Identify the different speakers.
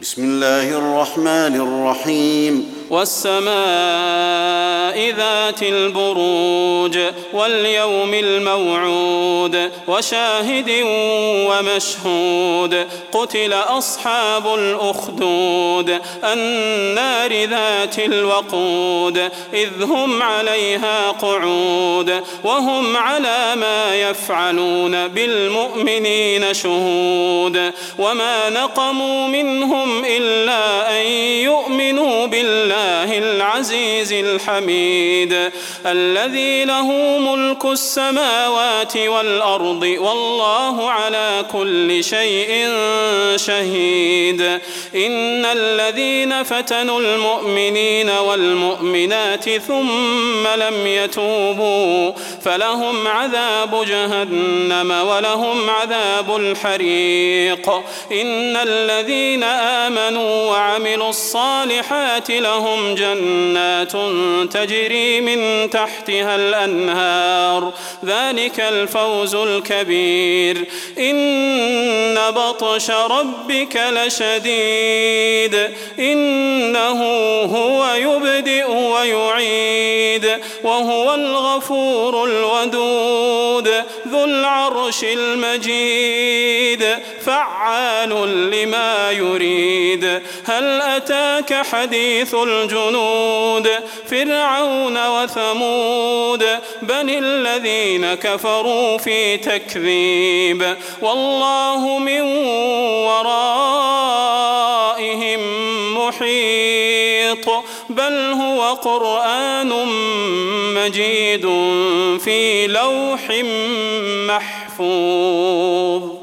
Speaker 1: بسم الله الرحمن الرحيم
Speaker 2: والسماء ذات البروج واليوم الموعود وشاهد ومشهود قتل أصحاب الأخدود النار ذات الوقود إذ هم عليها قعود وهم على ما يفعلون بالمؤمنين شهود وما نقموا منهم إلا أن يؤمنوا بالله العزيز الحميد الذي له ملك السماوات والأرض والله على كل شيء شهيد إن الذين فتنوا المؤمنين والمؤمنات ثم لم يتوبوا فلهم عذاب جهنم ولهم عذاب الحريق إن الذين آمنوا وعملوا الصالحات لهم جنات تجري من تحتها الأنهار ذلك الفوز الكبير إن بطش ربك لشديد إنه هو يبدئ ويعيد وهو الغفور الودود ذو العرش المجيد فعال لما يريد هل أتاك حديث الجنود فرعون وثمود بل الذين كفروا في تكذيب والله من ورائهم محيط بل هو قرآن مجيد في لوح محفوظ.